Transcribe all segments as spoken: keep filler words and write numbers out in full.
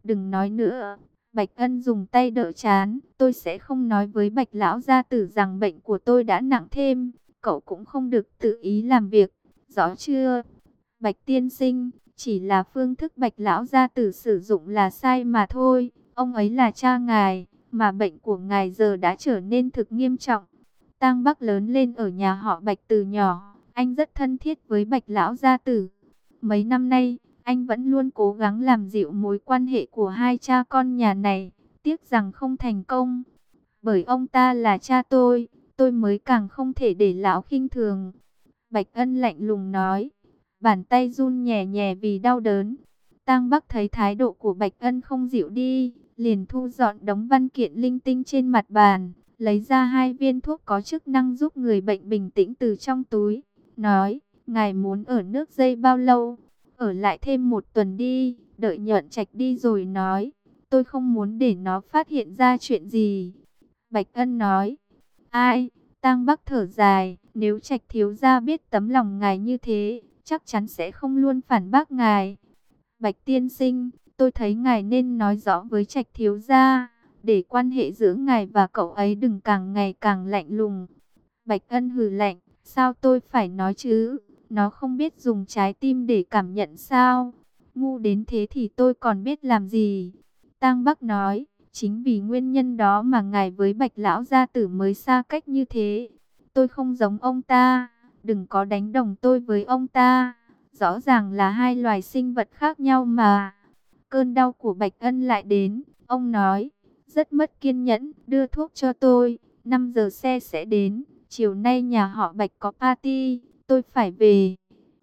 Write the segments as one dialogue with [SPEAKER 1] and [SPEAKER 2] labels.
[SPEAKER 1] Đừng nói nữa. Bạch Ân dùng tay đỡ trán. Tôi sẽ không nói với Bạch lão gia tử rằng bệnh của tôi đã nặng thêm. Cậu cũng không được tự ý làm việc. Rõ chưa? Bạch tiên sinh, chỉ là phương thức Bạch lão gia tử sử dụng là sai mà thôi. Ông ấy là cha ngài, mà bệnh của ngài giờ đã trở nên thực nghiêm trọng. Tang Bắc lớn lên ở nhà họ Bạch từ nhỏ, anh rất thân thiết với Bạch lão gia tử. Mấy năm nay, anh vẫn luôn cố gắng làm dịu mối quan hệ của hai cha con nhà này, tiếc rằng không thành công. Bởi ông ta là cha tôi, tôi mới càng không thể để lão khinh thường. Bạch Ân lạnh lùng nói, bàn tay run nhẹ nhẹ vì đau đớn. Tang Bắc thấy thái độ của Bạch Ân không dịu đi, liền thu dọn đống văn kiện linh tinh trên mặt bàn, lấy ra hai viên thuốc có chức năng giúp người bệnh bình tĩnh từ trong túi, nói, ngài muốn ở nước dây bao lâu? Ở lại thêm một tuần đi, đợi Nhuận Trạch đi rồi nói, tôi không muốn để nó phát hiện ra chuyện gì. Bạch Ân nói, ai? Tang Bắc thở dài, nếu Trạch thiếu gia biết tấm lòng ngài như thế, chắc chắn sẽ không luôn phản bác ngài. Bạch tiên sinh, tôi thấy ngài nên nói rõ với Trạch thiếu gia, để quan hệ giữa ngài và cậu ấy đừng càng ngày càng lạnh lùng. Bạch Ân hừ lạnh, sao tôi phải nói chứ? Nó không biết dùng trái tim để cảm nhận sao? Ngu đến thế thì tôi còn biết làm gì? Tang Bắc nói, chính vì nguyên nhân đó mà ngài với Bạch lão gia tử mới xa cách như thế. Tôi không giống ông ta, đừng có đánh đồng tôi với ông ta. Rõ ràng là hai loài sinh vật khác nhau mà. Cơn đau của Bạch Ân lại đến, ông nói, rất mất kiên nhẫn, đưa thuốc cho tôi, năm giờ xe sẽ đến, chiều nay nhà họ Bạch có party, tôi phải về.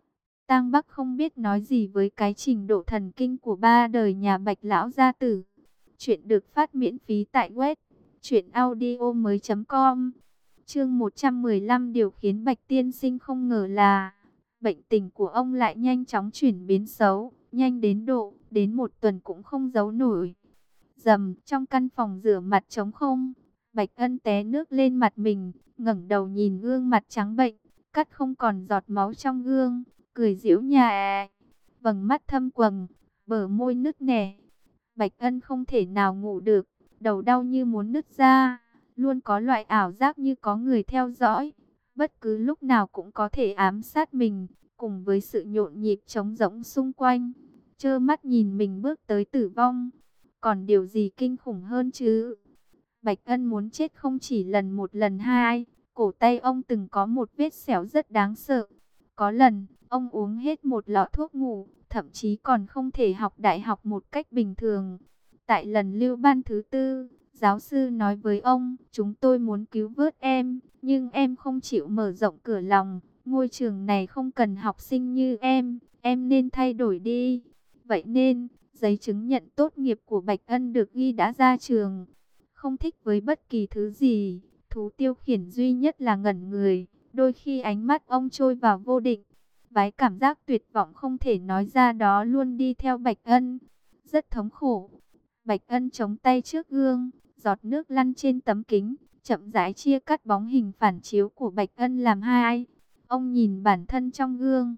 [SPEAKER 1] Tang Bắc không biết nói gì với cái trình độ thần kinh của ba đời nhà Bạch lão gia tử. Chuyện được phát miễn phí tại web truyện audio mới.com. Chương một trăm mười lăm, điều khiến Bạch tiên sinh không ngờ là bệnh tình của ông lại nhanh chóng chuyển biến xấu, nhanh đến độ đến một tuần cũng không giấu nổi. Dầm, trong căn phòng rửa mặt trống không, Bạch Ân té nước lên mặt mình, ngẩng đầu nhìn gương mặt trắng bệch, cắt không còn giọt máu trong gương, cười giễu nhà, vầng mắt thâm quầng, bờ môi nứt nẻ. Bạch Ân không thể nào ngủ được, đầu đau như muốn nứt ra, luôn có loại ảo giác như có người theo dõi, bất cứ lúc nào cũng có thể ám sát mình, cùng với sự nhộn nhịp trống rỗng xung quanh, trơ mắt nhìn mình bước tới tử vong. Còn điều gì kinh khủng hơn chứ? Bạch Ân muốn chết không chỉ lần một lần hai, cổ tay ông từng có một vết sẹo rất đáng sợ. Có lần, ông uống hết một lọ thuốc ngủ, thậm chí còn không thể học đại học một cách bình thường. Tại lần lưu ban thứ tư, giáo sư nói với ông, chúng tôi muốn cứu vớt em, nhưng em không chịu mở rộng cửa lòng. Ngôi trường này không cần học sinh như em, em nên thay đổi đi. Vậy nên, giấy chứng nhận tốt nghiệp của Bạch Ân được ghi đã ra trường. Không thích với bất kỳ thứ gì, thú tiêu khiển duy nhất là ngẩn người. Đôi khi ánh mắt ông trôi vào vô định. Vái cảm giác tuyệt vọng không thể nói ra đó luôn đi theo Bạch Ân. Rất thống khổ. Bạch Ân chống tay trước gương, giọt nước lăn trên tấm kính, chậm rãi chia cắt bóng hình phản chiếu của Bạch Ân làm hai. Ông nhìn bản thân trong gương.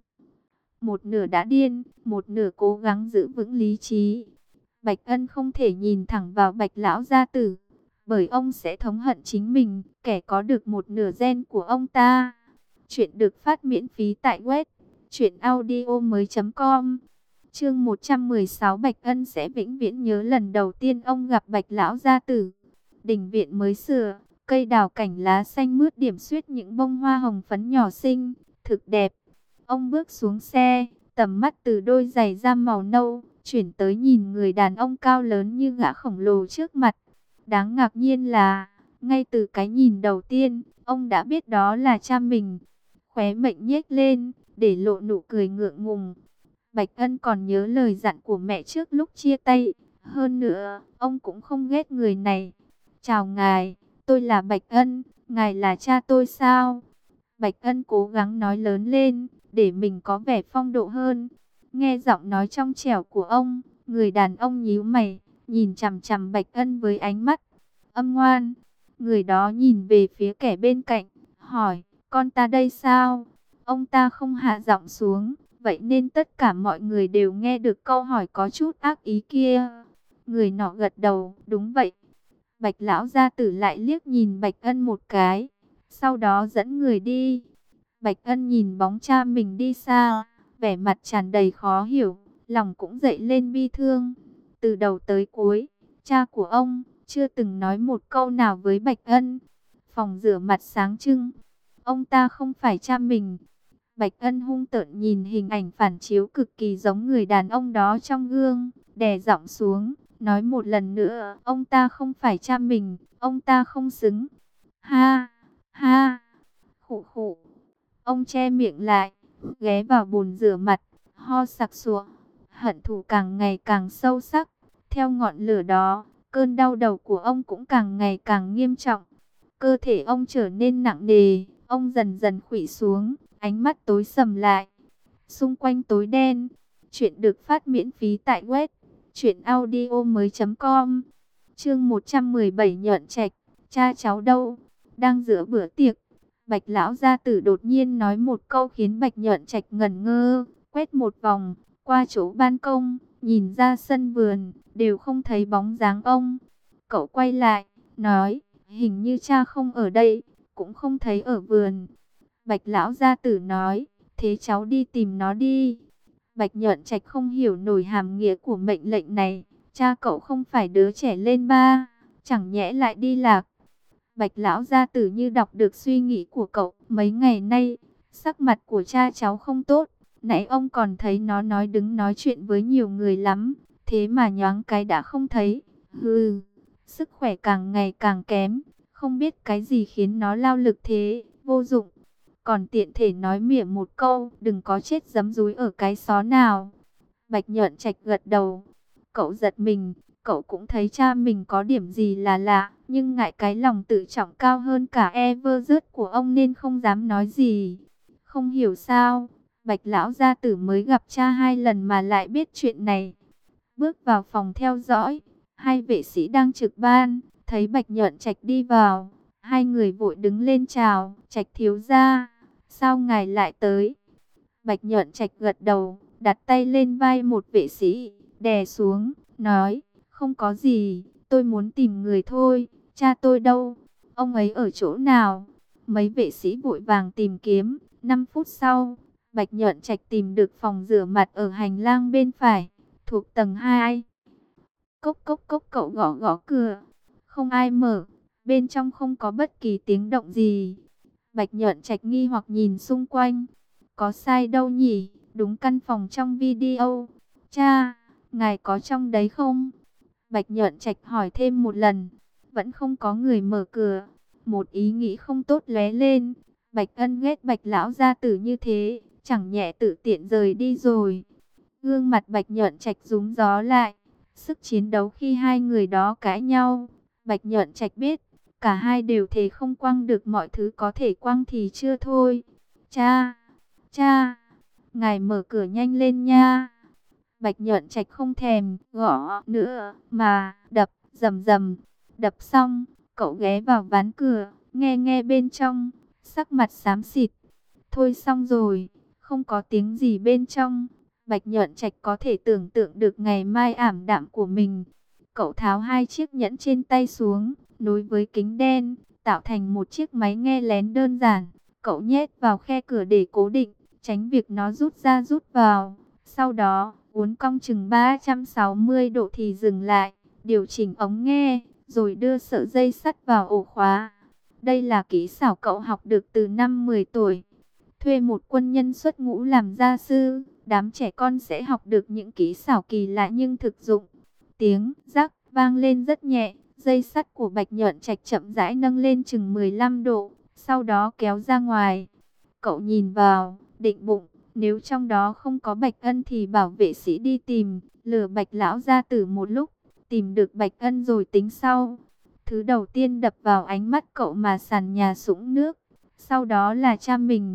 [SPEAKER 1] Một nửa đã điên, một nửa cố gắng giữ vững lý trí. Bạch Ân không thể nhìn thẳng vào Bạch lão gia tử, bởi ông sẽ thống hận chính mình, kẻ có được một nửa gen của ông ta. Chuyện được phát miễn phí tại web truyện audio mới.com. Chương một trăm mười sáu, Bạch Ân sẽ vĩnh viễn nhớ lần đầu tiên ông gặp Bạch lão gia tử. Đình viện mới sửa, cây đào cảnh lá xanh mướt điểm xuyết những bông hoa hồng phấn nhỏ xinh, thực đẹp. Ông bước xuống xe, tầm mắt từ đôi giày da màu nâu chuyển tới nhìn người đàn ông cao lớn như gã khổng lồ trước mặt. Đáng ngạc nhiên là, ngay từ cái nhìn đầu tiên, ông đã biết đó là cha mình. Khóe miệng nhếch lên, để lộ nụ cười ngượng ngùng. Bạch Ân còn nhớ lời dặn của mẹ trước lúc chia tay. Hơn nữa, ông cũng không ghét người này. Chào ngài, tôi là Bạch Ân, ngài là cha tôi sao? Bạch Ân cố gắng nói lớn lên, để mình có vẻ phong độ hơn. Nghe giọng nói trong trẻo của ông, người đàn ông nhíu mày, nhìn chằm chằm Bạch Ân với ánh mắt âm ngoan. Người đó nhìn về phía kẻ bên cạnh, hỏi, con ta đây sao? Ông ta không hạ giọng xuống, vậy nên tất cả mọi người đều nghe được câu hỏi có chút ác ý kia. Người nọ gật đầu, đúng vậy. Bạch lão gia tử lại liếc nhìn Bạch Ân một cái, sau đó dẫn người đi. Bạch Ân nhìn bóng cha mình đi xa, vẻ mặt tràn đầy khó hiểu, lòng cũng dậy lên bi thương. Từ đầu tới cuối, cha của ông chưa từng nói một câu nào với Bạch Ân. Phòng rửa mặt sáng trưng, ông ta không phải cha mình. Bạch Ân hung tợn nhìn hình ảnh phản chiếu cực kỳ giống người đàn ông đó trong gương, đè giọng xuống, nói một lần nữa, ông ta không phải cha mình, ông ta không xứng. Ha, ha, khụ khụ. Ông che miệng lại, ghé vào bồn rửa mặt, ho sặc sụa. Hận thù càng ngày càng sâu sắc. Theo ngọn lửa đó, cơn đau đầu của ông cũng càng ngày càng nghiêm trọng. Cơ thể ông trở nên nặng nề, ông dần dần khuỵu xuống, ánh mắt tối sầm lại. Xung quanh tối đen. Chuyện được phát miễn phí tại web truyện audio mới.com. Chương một trăm mười bảy Nhợn Trạch, cha cháu đâu? Đang giữa bữa tiệc, Bạch lão gia tử đột nhiên nói một câu khiến Bạch Nhợn Trạch ngẩn ngơ, quét một vòng qua chỗ ban công, nhìn ra sân vườn, đều không thấy bóng dáng ông. Cậu quay lại, nói, hình như cha không ở đây, cũng không thấy ở vườn. Bạch lão gia tử nói, thế cháu đi tìm nó đi. Bạch Nhợn Trạch không hiểu nổi hàm nghĩa của mệnh lệnh này, cha cậu không phải đứa trẻ lên ba, chẳng nhẽ lại đi lạc. Bạch lão gia tử như đọc được suy nghĩ của cậu, mấy ngày nay, sắc mặt của cha cháu không tốt, nãy ông còn thấy nó nói đứng nói chuyện với nhiều người lắm, thế mà nhoáng cái đã không thấy. Hừ, sức khỏe càng ngày càng kém, không biết cái gì khiến nó lao lực thế, vô dụng. Còn tiện thể nói mỉa một câu, đừng có chết giấm dúi ở cái xó nào. Bạch Nhợn Trạch gật đầu, cậu giật mình, cậu cũng thấy cha mình có điểm gì là lạ, nhưng ngại cái lòng tự trọng cao hơn cả Everest của ông nên không dám nói gì. Không hiểu sao, Bạch lão gia tử mới gặp cha hai lần mà lại biết chuyện này. Bước vào phòng theo dõi, hai vệ sĩ đang trực ban, thấy Bạch Nhợn Trạch đi vào, hai người vội đứng lên chào, Trạch thiếu gia, sao ngài lại tới? Bạch Nhợn Trạch gật đầu, đặt tay lên vai một vệ sĩ, đè xuống, nói, không có gì, tôi muốn tìm người thôi, cha tôi đâu, ông ấy ở chỗ nào? Mấy vệ sĩ vội vàng tìm kiếm, năm phút sau, Bạch Nhợn Trạch tìm được phòng rửa mặt ở hành lang bên phải, thuộc tầng hai. Cốc cốc cốc, cậu gõ gõ cửa, không ai mở, bên trong không có bất kỳ tiếng động gì. Bạch Nhợn Trạch nghi hoặc nhìn xung quanh, có sai đâu nhỉ, đúng căn phòng trong video. Cha, ngài có trong đấy không? Bạch Nhợn Trạch hỏi thêm một lần, vẫn không có người mở cửa. Một ý nghĩ không tốt lóe lên, Bạch Ân ghét Bạch lão gia tử như thế, chẳng nhẹ tự tiện rời đi rồi. Gương mặt Bạch Nhợn Trạch rúm gió lại, sức chiến đấu khi hai người đó cãi nhau. Bạch Nhợn Trạch biết, cả hai đều thề không quăng được mọi thứ có thể quăng thì chưa thôi. Cha, cha, ngài mở cửa nhanh lên nha. Bạch Nhợn Trạch không thèm gõ nữa mà đập rầm rầm. Đập xong, cậu ghé vào ván cửa, nghe nghe bên trong, sắc mặt xám xịt. Thôi xong rồi, không có tiếng gì bên trong. Bạch Nhợn Trạch có thể tưởng tượng được ngày mai ảm đạm của mình. Cậu tháo hai chiếc nhẫn trên tay xuống, nối với kính đen, tạo thành một chiếc máy nghe lén đơn giản. Cậu nhét vào khe cửa để cố định, tránh việc nó rút ra rút vào. Sau đó, uốn cong chừng ba trăm sáu mươi độ thì dừng lại, điều chỉnh ống nghe, rồi đưa sợi dây sắt vào ổ khóa. Đây là kỹ xảo cậu học được từ năm mười tuổi. Thuê một quân nhân xuất ngũ làm gia sư, đám trẻ con sẽ học được những kỹ xảo kỳ lạ nhưng thực dụng. Tiếng rắc vang lên rất nhẹ, dây sắt của Bạch Nhợn Trạch chậm rãi nâng lên chừng mười lăm độ, sau đó kéo ra ngoài. Cậu nhìn vào, định bụng, nếu trong đó không có Bạch Ân thì bảo vệ sĩ đi tìm, lừa Bạch lão gia tử một lúc, tìm được Bạch Ân rồi tính sau. Thứ đầu tiên đập vào ánh mắt cậu mà sàn nhà sũng nước, sau đó là cha mình.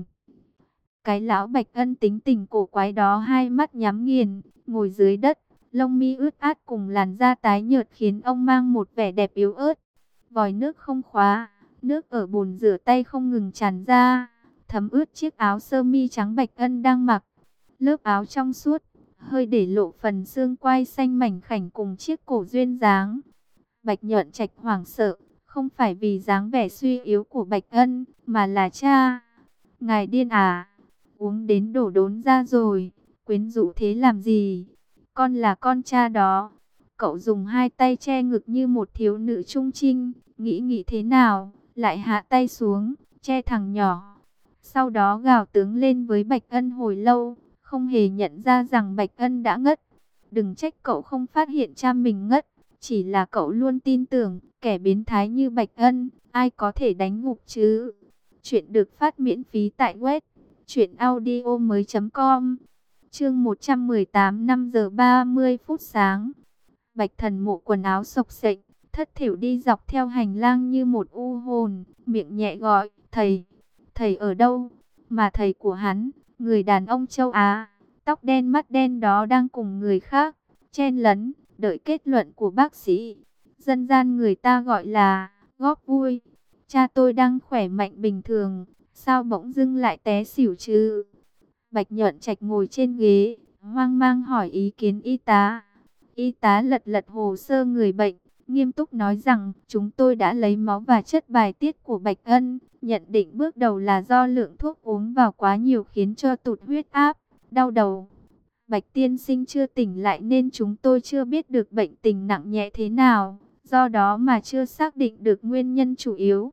[SPEAKER 1] Cái lão Bạch Ân tính tình cổ quái đó hai mắt nhắm nghiền, ngồi dưới đất, lông mi ướt át cùng làn da tái nhợt khiến ông mang một vẻ đẹp yếu ớt. Vòi nước không khóa, nước ở bồn rửa tay không ngừng tràn ra, thấm ướt chiếc áo sơ mi trắng Bạch Ân đang mặc. Lớp áo trong suốt, hơi để lộ phần xương quai xanh mảnh khảnh cùng chiếc cổ duyên dáng. Bạch Nhợn Trạch hoảng sợ, không phải vì dáng vẻ suy yếu của Bạch Ân, mà là cha. Ngài điên à? Uống đến đổ đốn ra rồi, quyến rũ thế làm gì? Con là con cha đó. Cậu dùng hai tay che ngực như một thiếu nữ trung trinh, nghĩ nghĩ thế nào, lại hạ tay xuống, che thằng nhỏ. Sau đó gào tướng lên với Bạch Ân hồi lâu, không hề nhận ra rằng Bạch Ân đã ngất. Đừng trách cậu không phát hiện cha mình ngất, chỉ là cậu luôn tin tưởng, kẻ biến thái như Bạch Ân, ai có thể đánh gục chứ. Chuyện được phát miễn phí tại web truyện audio mới chấm com. Chương một trăm mười tám, năm giờ ba mươi phút sáng. Bạch Thần Mộ quần áo xộc xệch, thất thểu đi dọc theo hành lang như một u hồn, miệng nhẹ gọi, "Thầy, thầy ở đâu?" Mà thầy của hắn, người đàn ông châu Á, tóc đen mắt đen đó đang cùng người khác chen lấn, đợi kết luận của bác sĩ. Dân gian người ta gọi là góp vui. "Cha tôi đang khỏe mạnh bình thường, sao bỗng dưng lại té xỉu chứ?" Bạch Nhợn Trạch ngồi trên ghế, hoang mang hỏi ý kiến y tá. Y tá lật lật hồ sơ người bệnh, nghiêm túc nói rằng chúng tôi đã lấy máu và chất bài tiết của Bạch Ân, nhận định bước đầu là do lượng thuốc uống vào quá nhiều khiến cho tụt huyết áp, đau đầu. Bạch tiên sinh chưa tỉnh lại nên chúng tôi chưa biết được bệnh tình nặng nhẹ thế nào, do đó mà chưa xác định được nguyên nhân chủ yếu.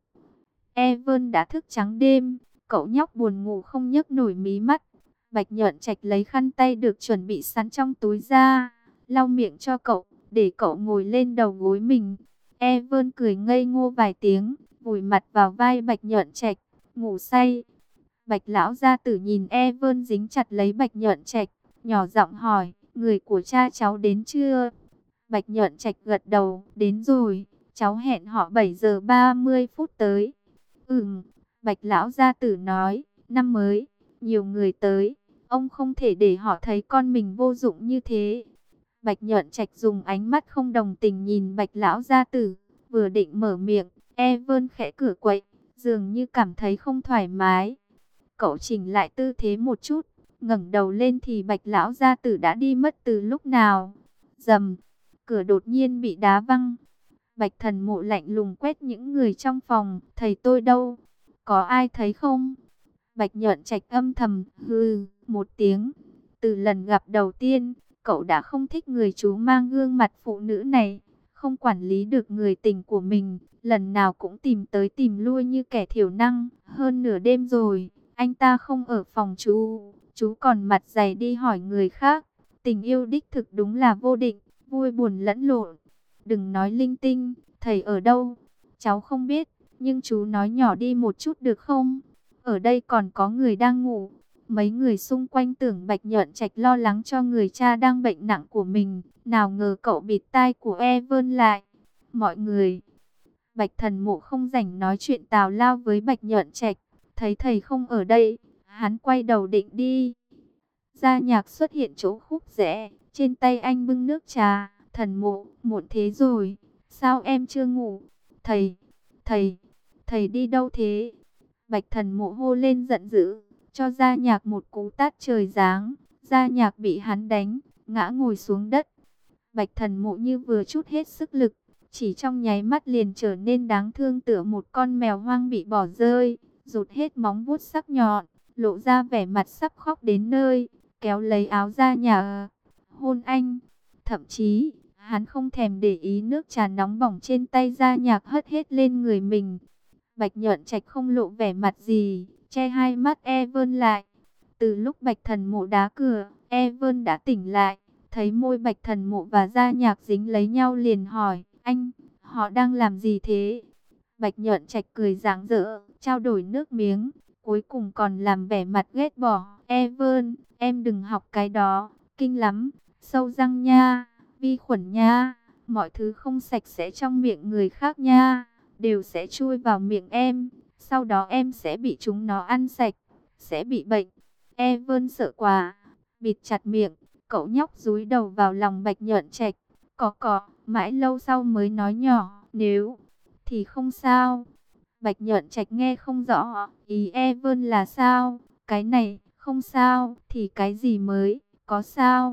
[SPEAKER 1] Evan đã thức trắng đêm, cậu nhóc buồn ngủ không nhấc nổi mí mắt. Bạch Nhợn Trạch lấy khăn tay được chuẩn bị sẵn trong túi ra, lau miệng cho cậu, để cậu ngồi lên đầu gối mình. Evan cười ngây ngô vài tiếng, vùi mặt vào vai Bạch Nhợn Trạch, ngủ say. Bạch lão gia tử nhìn Evan dính chặt lấy Bạch Nhợn Trạch, nhỏ giọng hỏi, người của cha cháu đến chưa? Bạch Nhợn Trạch gật đầu, đến rồi, cháu hẹn họ bảy giờ ba mươi phút tới. Ừm, Bạch lão gia tử nói, năm mới, nhiều người tới, ông không thể để họ thấy con mình vô dụng như thế. Bạch Nhợn Trạch dùng ánh mắt không đồng tình nhìn Bạch lão gia tử, vừa định mở miệng, Evan khẽ cửa quậy, dường như cảm thấy không thoải mái. Cậu chỉnh lại tư thế một chút, ngẩng đầu lên thì Bạch lão gia tử đã đi mất từ lúc nào. Rầm, cửa đột nhiên bị đá văng. Bạch Thần Mộ lạnh lùng quét những người trong phòng, thầy tôi đâu? Có ai thấy không? Bạch Nhợn Trạch âm thầm hừ một tiếng. Từ lần gặp đầu tiên, cậu đã không thích người chú mang gương mặt phụ nữ này, không quản lý được người tình của mình, lần nào cũng tìm tới tìm lui như kẻ thiểu năng. Hơn nửa đêm rồi, anh ta không ở phòng chú, chú còn mặt dày đi hỏi người khác. Tình yêu đích thực đúng là vô định, vui buồn lẫn lộn. Đừng nói linh tinh, thầy ở đâu? Cháu không biết, nhưng chú nói nhỏ đi một chút được không? Ở đây còn có người đang ngủ. Mấy người xung quanh tưởng Bạch Nhợn Trạch lo lắng cho người cha đang bệnh nặng của mình. Nào ngờ cậu bịt tai của Evan lại. Mọi người. Bạch Thần Mộ không rảnh nói chuyện tào lao với Bạch Nhợn Trạch. Thấy thầy không ở đây, hắn quay đầu định đi. Gia Nhạc xuất hiện chỗ khúc rẽ. Trên tay anh bưng nước trà. Thần Mộ, muộn thế rồi. Sao em chưa ngủ? Thầy, thầy, thầy đi đâu thế? Bạch Thần Mộ hô lên giận dữ, cho Gia Nhạc một cú tát trời giáng. Gia Nhạc bị hắn đánh, ngã ngồi xuống đất. Bạch Thần Mộ như vừa trút hết sức lực, chỉ trong nháy mắt liền trở nên đáng thương tựa một con mèo hoang bị bỏ rơi, rụt hết móng vuốt sắc nhọn, lộ ra vẻ mặt sắp khóc đến nơi, kéo lấy áo Gia Nhạc, hôn anh. Thậm chí, hắn không thèm để ý nước trà nóng bỏng trên tay Gia Nhạc hất hết lên người mình. Bạch Nhợn Trạch không lộ vẻ mặt gì, che hai mắt Evan lại. Từ lúc Bạch Thần Mộ đá cửa, Evan đã tỉnh lại, thấy môi Bạch Thần Mộ và Gia Nhạc dính lấy nhau liền hỏi, anh, họ đang làm gì thế? Bạch Nhợn Trạch cười rạng rỡ, trao đổi nước miếng, cuối cùng còn làm vẻ mặt ghét bỏ. Evan, em đừng học cái đó, kinh lắm, sâu răng nha, vi khuẩn nha, mọi thứ không sạch sẽ trong miệng người khác nha, đều sẽ chui vào miệng em, sau đó em sẽ bị chúng nó ăn sạch, sẽ bị bệnh. Evan sợ quá, bịt chặt miệng, cậu nhóc dúi đầu vào lòng Bạch Nhợn Trạch, cọ cọ, mãi lâu sau mới nói nhỏ, nếu thì không sao. Bạch Nhợn Trạch nghe không rõ, ý Evan là sao, cái này, không sao, thì cái gì mới, có sao.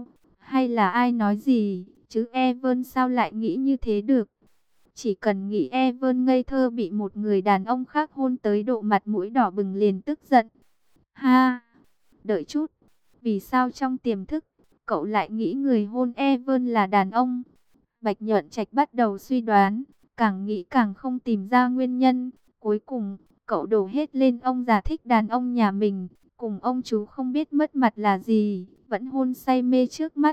[SPEAKER 1] Hay là ai nói gì, chứ Evan sao lại nghĩ như thế được? Chỉ cần nghĩ Evan ngây thơ bị một người đàn ông khác hôn tới độ mặt mũi đỏ bừng liền tức giận. Ha, đợi chút, vì sao trong tiềm thức, cậu lại nghĩ người hôn Evan là đàn ông? Bạch Nhợn Trạch bắt đầu suy đoán, càng nghĩ càng không tìm ra nguyên nhân. Cuối cùng, cậu đổ hết lên ông già thích đàn ông nhà mình, cùng ông chú không biết mất mặt là gì, vẫn hôn say mê trước mắt.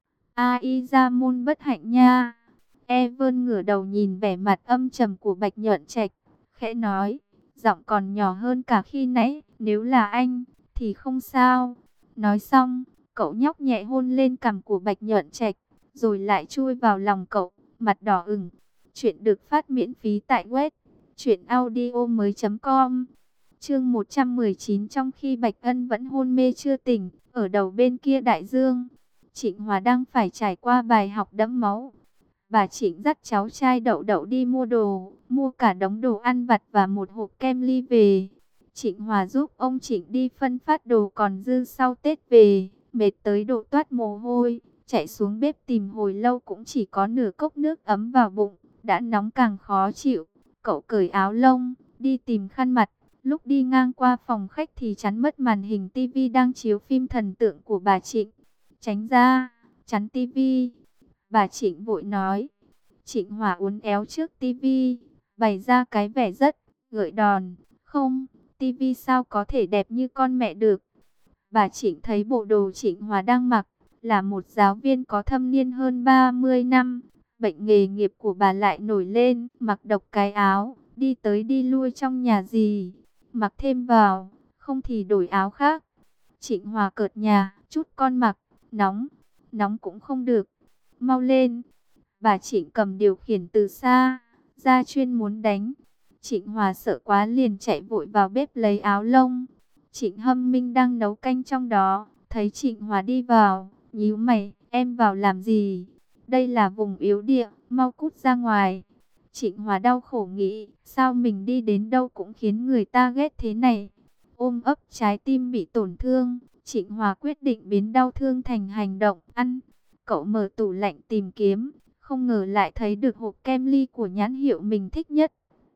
[SPEAKER 1] Ai ra môn bất hạnh nha. Evan ngửa đầu nhìn vẻ mặt âm trầm của Bạch Nhợn Trạch, khẽ nói, giọng còn nhỏ hơn cả khi nãy, nếu là anh, thì không sao. Nói xong, cậu nhóc nhẹ hôn lên cằm của Bạch Nhợn Trạch, rồi lại chui vào lòng cậu, mặt đỏ ửng. Chuyện được phát miễn phí tại web truyện audio mới chấm com. Chương một trăm mười chín. Trong khi Bạch Ân vẫn hôn mê chưa tỉnh, ở đầu bên kia đại dương, Trịnh Hòa đang phải trải qua bài học đẫm máu. Bà Trịnh dắt cháu trai Đậu Đậu đi mua đồ, mua cả đống đồ ăn vặt và một hộp kem ly về. Trịnh Hòa giúp ông Trịnh đi phân phát đồ còn dư sau Tết về, mệt tới độ toát mồ hôi, chạy xuống bếp tìm hồi lâu cũng chỉ có nửa cốc nước ấm vào bụng, đã nóng càng khó chịu. Cậu cởi áo lông, đi tìm khăn mặt, lúc đi ngang qua phòng khách thì chắn mất màn hình tivi đang chiếu phim thần tượng của bà Trịnh. Tránh ra, chắn tivi. Bà Trịnh vội nói. Trịnh Hòa uốn éo trước tivi, bày ra cái vẻ rất gợi đòn. Không, tivi sao có thể đẹp như con mẹ được. Bà Trịnh thấy bộ đồ Trịnh Hòa đang mặc, là một giáo viên có thâm niên hơn ba mươi năm. Bệnh nghề nghiệp của bà lại nổi lên, mặc độc cái áo, đi tới đi lui trong nhà gì. Mặc thêm vào, không thì đổi áo khác. Trịnh Hòa cợt nhà, chút con mặc, nóng, nóng cũng không được. Mau lên. Bà Trịnh cầm điều khiển từ xa, ra chuyên muốn đánh. Trịnh Hòa sợ quá liền chạy vội vào bếp lấy áo lông. Trịnh Hâm Minh đang nấu canh trong đó, thấy Trịnh Hòa đi vào, nhíu mày, em vào làm gì? Đây là vùng yếu địa, mau cút ra ngoài. Trịnh Hòa đau khổ nghĩ, sao mình đi đến đâu cũng khiến người ta ghét thế này. Ôm ấp trái tim bị tổn thương, Trịnh Hòa quyết định biến đau thương thành hành động, ăn. Cậu mở tủ lạnh tìm kiếm, không ngờ lại thấy được hộp kem ly của nhãn hiệu mình thích nhất.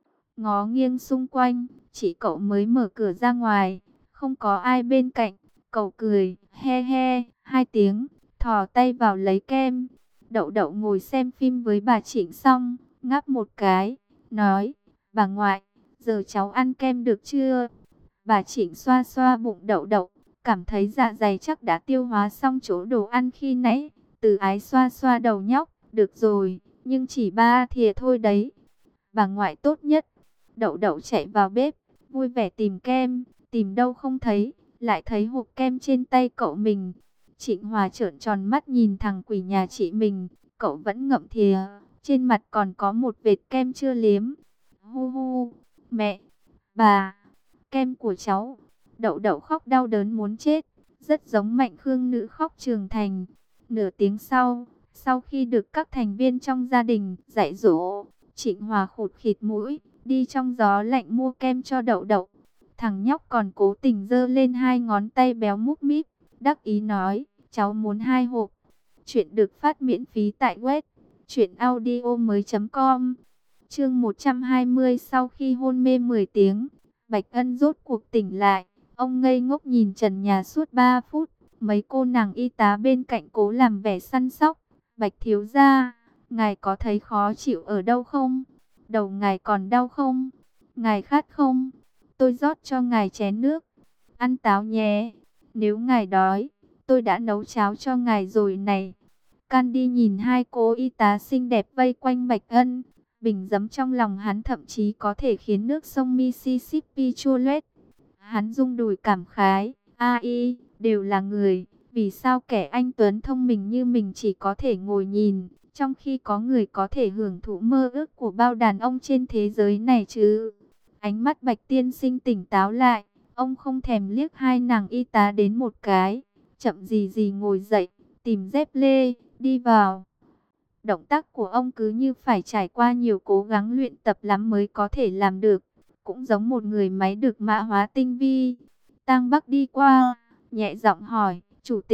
[SPEAKER 1] Ngó nghiêng xung quanh, chỉ cậu mới mở cửa ra ngoài, không có ai bên cạnh. Cậu cười, he he, hai tiếng, thò tay vào lấy kem. Đậu Đậu ngồi xem phim với bà Trịnh xong, ngáp một cái, nói, bà ngoại, giờ cháu ăn kem được chưa? Bà Trịnh xoa xoa bụng Đậu Đậu, cảm thấy dạ dày chắc đã tiêu hóa xong chỗ đồ ăn khi nãy. Từ ái xoa xoa đầu nhóc, được rồi, nhưng chỉ ba thìa thôi đấy. Bà ngoại tốt nhất. Đậu Đậu chạy vào bếp, vui vẻ tìm kem, tìm đâu không thấy, lại thấy hộp kem trên tay cậu mình. Trịnh Hòa trợn tròn mắt nhìn thằng quỷ nhà chị mình, cậu vẫn ngậm thìa, trên mặt còn có một vệt kem chưa liếm. Hu hu, mẹ, bà, kem của cháu. Đậu Đậu khóc đau đớn muốn chết, rất giống Mạnh Khương nữ khóc trưởng thành. Nửa tiếng sau, sau khi được các thành viên trong gia đình dạy dỗ, Trịnh Hòa khụt khịt mũi, đi trong gió lạnh mua kem cho Đậu Đậu. Thằng nhóc còn cố tình giơ lên hai ngón tay béo múp míp, đắc ý nói, cháu muốn hai hộp. Chuyện được phát miễn phí tại web truyện audio mới chấm com. Chương một trăm hai mươi. Sau khi hôn mê mười tiếng, Bạch Ân rốt cuộc tỉnh lại. Ông ngây ngốc nhìn trần nhà suốt ba phút. Mấy cô nàng y tá bên cạnh cố làm vẻ săn sóc. Bạch thiếu gia, ngài có thấy khó chịu ở đâu không? Đầu ngài còn đau không? Ngài khát không? Tôi rót cho ngài chén nước. Ăn táo nhé. Nếu ngài đói, tôi đã nấu cháo cho ngài rồi này. Candy nhìn hai cô y tá xinh đẹp vây quanh Bạch Ân. Bình giấm trong lòng hắn thậm chí có thể khiến nước sông Mississippi chua loét. Hắn rung đùi cảm khái. Ai, đều là người. Vì sao kẻ anh tuấn thông minh như mình chỉ có thể ngồi nhìn, trong khi có người có thể hưởng thụ mơ ước của bao đàn ông trên thế giới này chứ? Ánh mắt Bạch tiên sinh tỉnh táo lại. Ông không thèm liếc hai nàng y tá đến một cái. Chậm gì gì ngồi dậy, tìm dép lê, đi vào. Động tác của ông cứ như phải trải qua nhiều cố gắng luyện tập lắm mới có thể làm được. Cũng giống một người máy được mã hóa tinh vi. Tang Bắc đi qua, nhẹ giọng hỏi, chủ tịch,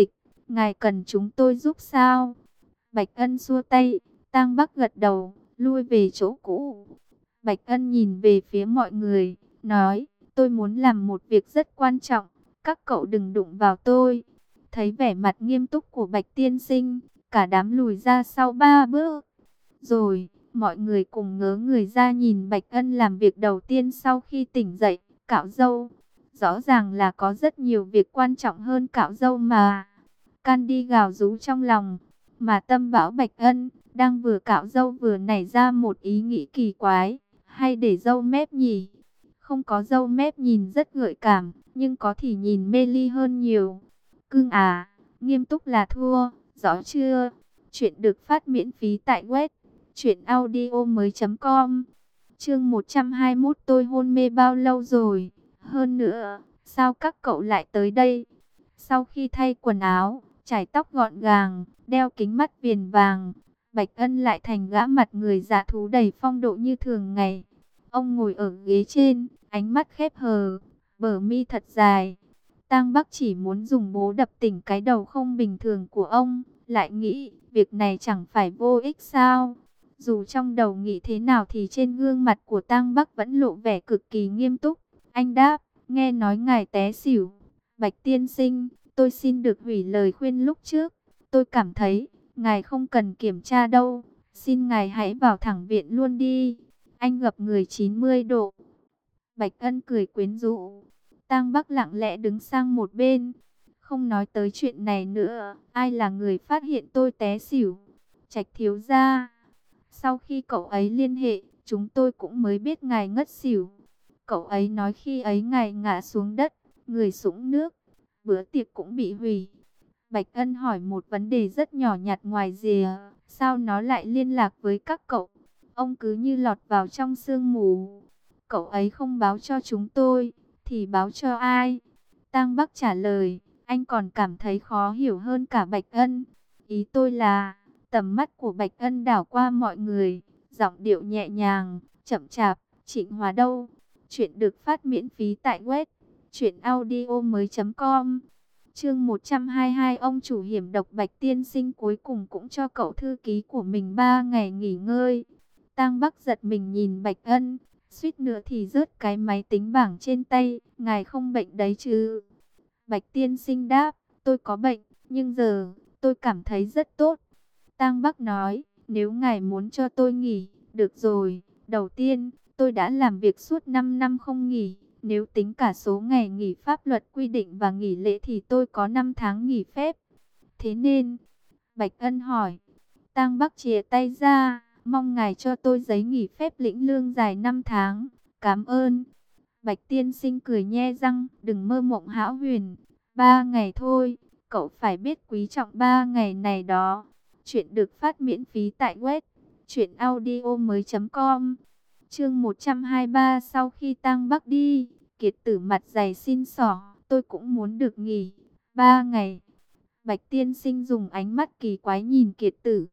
[SPEAKER 1] Ngài cần chúng tôi giúp sao? Bạch Ân xua tay, Tang Bắc gật đầu, lui về chỗ cũ. Bạch Ân nhìn về phía mọi người, nói, tôi muốn làm một việc rất quan trọng, các cậu đừng đụng vào tôi. Thấy vẻ mặt nghiêm túc của Bạch tiên sinh, cả đám lùi ra sau ba bước. Rồi, mọi người cùng ngớ người ra nhìn Bạch Ân làm việc đầu tiên sau khi tỉnh dậy, cạo râu. Rõ ràng là có rất nhiều việc quan trọng hơn cạo râu mà. Candy gào rú trong lòng, mà Tâm bảo Bạch Ân đang vừa cạo râu vừa nảy ra một ý nghĩ kỳ quái, hay để râu mép nhỉ? Không có râu mép nhìn rất gợi cảm, nhưng có thì nhìn mê ly hơn nhiều. Cưng à, nghiêm túc là thua, rõ chưa? Chuyện được phát miễn phí tại web truyện audio mới chấm com. Chương một trăm hai mươi mốt, tôi hôn mê bao lâu rồi? Hơn nữa, sao các cậu lại tới đây? Sau khi thay quần áo, chải tóc gọn gàng, đeo kính mắt viền vàng, Bạch Ân lại thành gã mặt người dạ thú đầy phong độ như thường ngày. Ông ngồi ở ghế trên, ánh mắt khép hờ, bờ mi thật dài. Tang Bắc chỉ muốn dùng búa đập tỉnh cái đầu không bình thường của ông, lại nghĩ, việc này chẳng phải vô ích sao? Dù trong đầu nghĩ thế nào thì trên gương mặt của Tang Bắc vẫn lộ vẻ cực kỳ nghiêm túc. Anh đáp, nghe nói ngài té xỉu. Bạch tiên sinh, tôi xin được hủy lời khuyên lúc trước. Tôi cảm thấy, ngài không cần kiểm tra đâu. Xin ngài hãy vào thẳng viện luôn đi. Anh gập người chín mươi độ. Bạch Ân cười quyến rũ. Tang Bắc lặng lẽ đứng sang một bên. Không nói tới chuyện này nữa. Ai là người phát hiện tôi té xỉu? Trạch thiếu gia. Sau khi cậu ấy liên hệ, chúng tôi cũng mới biết ngài ngất xỉu. Cậu ấy nói khi ấy ngài ngã xuống đất, người sũng nước. Bữa tiệc cũng bị hủy. Bạch Ân hỏi một vấn đề rất nhỏ nhặt ngoài rìa. Sao nó lại liên lạc với các cậu? Ông cứ như lọt vào trong sương mù. Cậu ấy không báo cho chúng tôi, thì báo cho ai? Tang Bắc trả lời, anh còn cảm thấy khó hiểu hơn cả Bạch Ân. Ý tôi là, tầm mắt của Bạch Ân đảo qua mọi người, giọng điệu nhẹ nhàng, chậm chạp. Trịnh Hòa đâu? Chuyện được phát miễn phí tại web truyện audio mới chấm com. Chương một trăm hai mươi hai, ông chủ hiểm độc Bạch tiên sinh cuối cùng cũng cho cậu thư ký của mình ba ngày nghỉ ngơi. Tang Bắc giật mình nhìn Bạch Ân, suýt nữa thì rớt cái máy tính bảng trên tay. Ngài không bệnh đấy chứ? Bạch tiên sinh đáp, tôi có bệnh, nhưng giờ tôi cảm thấy rất tốt. Tang Bắc nói, nếu ngài muốn cho tôi nghỉ, được rồi. Đầu tiên, tôi đã làm việc suốt năm năm không nghỉ. Nếu tính cả số ngày nghỉ pháp luật quy định và nghỉ lễ thì tôi có năm tháng nghỉ phép. Thế nên, Bạch Ân hỏi. Tang Bắc chìa tay ra, mong ngài cho tôi giấy nghỉ phép lĩnh lương dài năm tháng. Cảm ơn. Bạch tiên sinh cười nhe răng, đừng mơ mộng hão huyền. Ba ngày thôi, cậu phải biết quý trọng ba ngày này đó. Chuyện được phát miễn phí tại web truyện audio mới chấm com. Chương một trăm hai mươi ba, sau khi Tang Bắc đi, Kiệt Tử mặt dày xin xỏ, tôi cũng muốn được nghỉ ba ngày. Bạch tiên sinh dùng ánh mắt kỳ quái nhìn Kiệt Tử.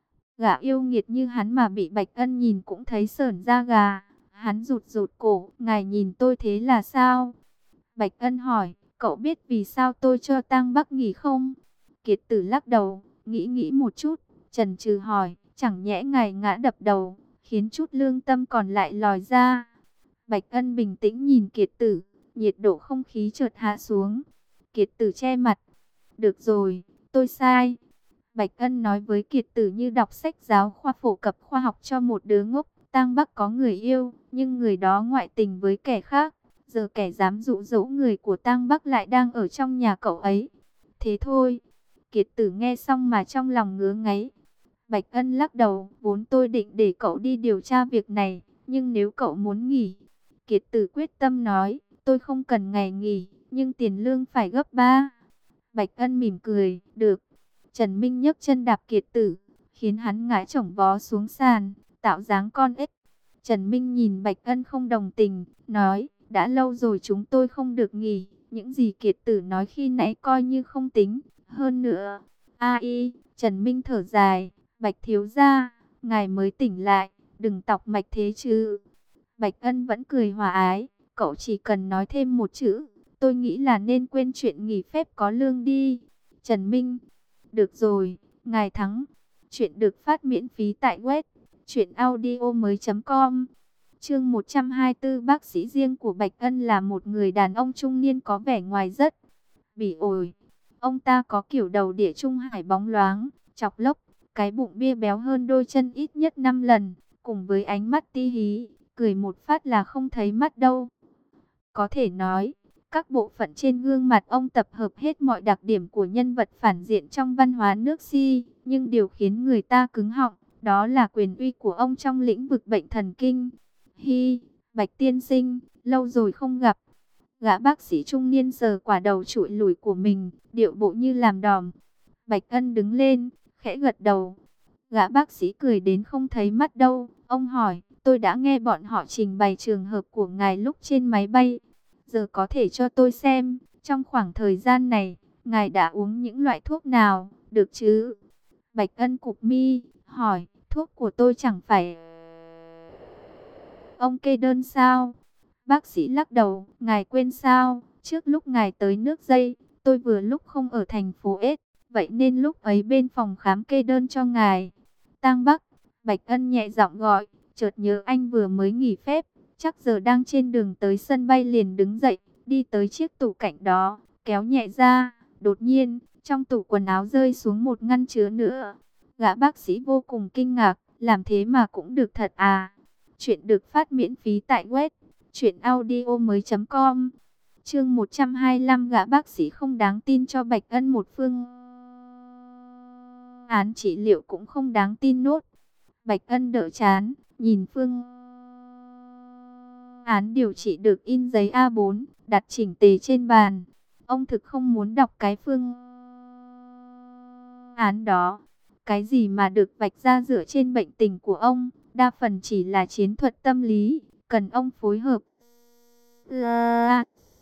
[SPEAKER 1] Gã yêu nghiệt như hắn mà bị Bạch Ân nhìn cũng thấy sởn da gà. Hắn rụt rụt cổ, ngài nhìn tôi thế là sao? Bạch Ân hỏi, cậu biết vì sao tôi cho Tang Bắc nghỉ không? Kiệt Tử lắc đầu, nghĩ nghĩ một chút, chần chừ hỏi, chẳng nhẽ ngài ngã đập đầu, khiến chút lương tâm còn lại lòi ra. Bạch Ân bình tĩnh nhìn Kiệt Tử, nhiệt độ không khí chợt hạ xuống. Kiệt Tử che mặt, được rồi, tôi sai. Bạch Ân nói với Kiệt Tử như đọc sách giáo khoa phổ cập khoa học cho một đứa ngốc. Tang Bắc có người yêu, nhưng người đó ngoại tình với kẻ khác. Giờ kẻ dám dụ dỗ người của Tang Bắc lại đang ở trong nhà cậu ấy. Thế thôi. Kiệt Tử nghe xong mà trong lòng ngứa ngáy. Bạch Ân lắc đầu, vốn tôi định để cậu đi điều tra việc này, nhưng nếu cậu muốn nghỉ. Kiệt Tử quyết tâm nói, tôi không cần ngày nghỉ, nhưng tiền lương phải gấp ba. Bạch Ân mỉm cười, được. Trần Minh nhấc chân đạp Kiệt Tử, khiến hắn ngã chổng vó xuống sàn, tạo dáng con ếch. Trần Minh nhìn Bạch Ân không đồng tình, nói, đã lâu rồi chúng tôi không được nghỉ, những gì Kiệt Tử nói khi nãy coi như không tính. Hơn nữa, ai, Trần Minh thở dài, Bạch thiếu gia, ngài mới tỉnh lại, đừng tọc mạch thế chứ. Bạch Ân vẫn cười hòa ái, cậu chỉ cần nói thêm một chữ, tôi nghĩ là nên quên chuyện nghỉ phép có lương đi. Trần Minh. Được rồi, ngài thắng. Chuyện được phát miễn phí tại web truyện audio mới.com. Chương một trăm hai mươi tư, bác sĩ riêng của Bạch Ân là một người đàn ông trung niên có vẻ ngoài rất bỉ ổi. Ông ta có kiểu đầu địa trung hải bóng loáng, chọc lốc, cái bụng bia béo hơn đôi chân ít nhất năm lần, cùng với ánh mắt ti hí, cười một phát là không thấy mắt đâu. Có thể nói, các bộ phận trên gương mặt ông tập hợp hết mọi đặc điểm của nhân vật phản diện trong văn hóa nước Si, nhưng điều khiến người ta cứng họng, đó là quyền uy của ông trong lĩnh vực bệnh thần kinh. Hi, Bạch tiên sinh, lâu rồi không gặp. Gã bác sĩ trung niên sờ quả đầu trụi lủi của mình, điệu bộ như làm đòn. Bạch Ân đứng lên, khẽ gật đầu. Gã bác sĩ cười đến không thấy mắt đâu. Ông hỏi, tôi đã nghe bọn họ trình bày trường hợp của ngài lúc trên máy bay. Giờ có thể cho tôi xem, trong khoảng thời gian này, ngài đã uống những loại thuốc nào, được chứ? Bạch Ân cụp mi, hỏi, thuốc của tôi chẳng phải ông kê đơn sao? Bác sĩ lắc đầu, ngài quên sao, trước lúc ngài tới nước Dây, tôi vừa lúc không ở thành phố S, vậy nên lúc ấy bên phòng khám kê đơn cho ngài. Tang Bắc, Bạch Ân nhẹ giọng gọi, chợt nhớ anh vừa mới nghỉ phép, chắc giờ đang trên đường tới sân bay liền đứng dậy, đi tới chiếc tủ cạnh đó, kéo nhẹ ra, đột nhiên, trong tủ quần áo rơi xuống một ngăn chứa nữa. Gã bác sĩ vô cùng kinh ngạc, làm thế mà cũng được thật à? Chuyện được phát miễn phí tại web truyện audio mới.com. Chương một trăm hai mươi lăm, gã bác sĩ không đáng tin cho Bạch Ân một phương án trị liệu cũng không đáng tin nốt. Bạch Ân đỡ chán, nhìn phương án điều trị được in giấy A bốn, đặt chỉnh tề trên bàn. Ông thực không muốn đọc cái phương án đó. Cái gì mà được vạch ra dựa trên bệnh tình của ông, đa phần chỉ là chiến thuật tâm lý, cần ông phối hợp. La,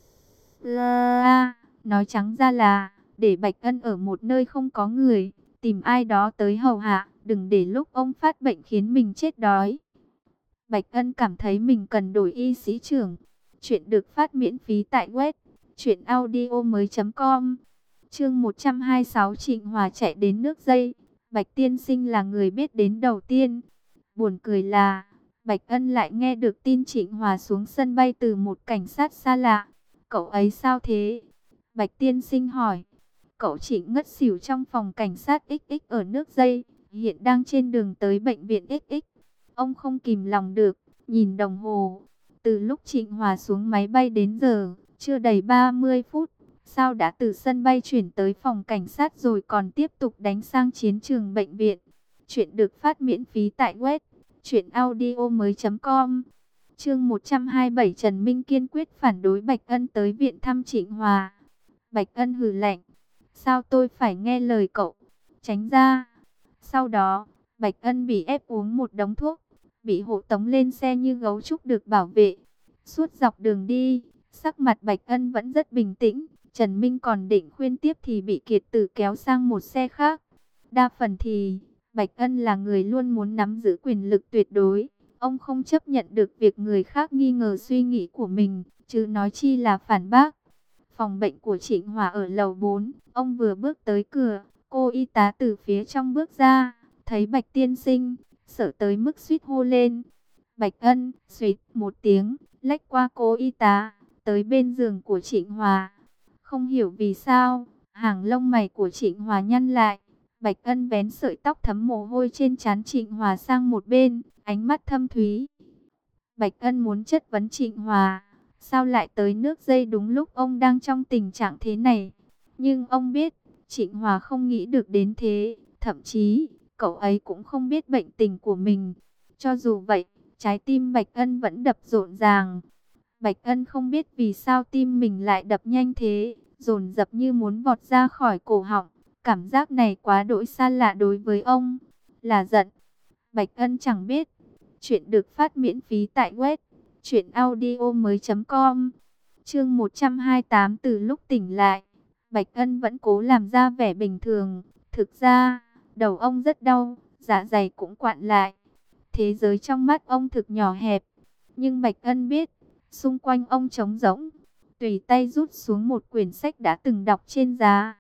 [SPEAKER 1] la, nói trắng ra là, để Bạch Ân ở một nơi không có người, tìm ai đó tới hầu hạ, đừng để lúc ông phát bệnh khiến mình chết đói. Bạch Ân cảm thấy mình cần đổi y sĩ trưởng. Chuyện được phát miễn phí tại web truyện audio mới.com. Chương một trăm hai mươi sáu, Trịnh Hòa chạy đến nước Dây. Bạch tiên sinh là người biết đến đầu tiên. Buồn cười là Bạch Ân lại nghe được tin Trịnh Hòa xuống sân bay từ một cảnh sát xa lạ. Cậu ấy sao thế? Bạch tiên sinh hỏi. Cậu Trịnh ngất xỉu trong phòng cảnh sát ích ích ở nước Dây, hiện đang trên đường tới bệnh viện ích ích. Ông không kìm lòng được, nhìn đồng hồ. Từ lúc Trịnh Hòa xuống máy bay đến giờ, chưa đầy ba mươi phút. Sao đã từ sân bay chuyển tới phòng cảnh sát rồi còn tiếp tục đánh sang chiến trường bệnh viện? Chuyện được phát miễn phí tại web truyện audio mới.com. Chương một trăm hai mươi bảy, Trần Minh kiên quyết phản đối Bạch Ân tới viện thăm Trịnh Hòa. Bạch Ân hừ lạnh. Sao tôi phải nghe lời cậu? Tránh ra. Sau đó, Bạch Ân bị ép uống một đống thuốc, bị hộ tống lên xe như gấu trúc được bảo vệ. Suốt dọc đường đi, sắc mặt Bạch Ân vẫn rất bình tĩnh. Trần Minh còn định khuyên tiếp thì bị Kiệt Tử kéo sang một xe khác. Đa phần thì, Bạch Ân là người luôn muốn nắm giữ quyền lực tuyệt đối. Ông không chấp nhận được việc người khác nghi ngờ suy nghĩ của mình, chứ nói chi là phản bác. Phòng bệnh của Trịnh Hòa ở lầu bốn, ông vừa bước tới cửa, cô y tá từ phía trong bước ra, thấy Bạch tiên sinh, sợ tới mức suýt hô lên. Bạch Ân, suýt một tiếng, lách qua cô y tá, tới bên giường của Trịnh Hòa. Không hiểu vì sao, hàng lông mày của Trịnh Hòa nhăn lại. Bạch Ân vén sợi tóc thấm mồ hôi trên trán Trịnh Hòa sang một bên, ánh mắt thâm thúy. Bạch Ân muốn chất vấn Trịnh Hòa, sao lại tới nước Dây đúng lúc ông đang trong tình trạng thế này? Nhưng ông biết, Trịnh Hòa không nghĩ được đến thế, thậm chí, cậu ấy cũng không biết bệnh tình của mình. Cho dù vậy, trái tim Bạch Ân vẫn đập rộn ràng. Bạch Ân không biết vì sao tim mình lại đập nhanh thế, dồn dập như muốn vọt ra khỏi cổ họng. Cảm giác này quá đỗi xa lạ đối với ông. Là giận? Bạch Ân chẳng biết. Chuyện được phát miễn phí tại web truyện audio mới.com. Chương một trăm hai mươi tám, từ lúc tỉnh lại, Bạch Ân vẫn cố làm ra vẻ bình thường. Thực ra, đầu ông rất đau, dạ dày cũng quặn lại. Thế giới trong mắt ông thực nhỏ hẹp. Nhưng Bạch Ân biết, xung quanh ông trống rỗng. Tùy tay rút xuống một quyển sách đã từng đọc trên giá.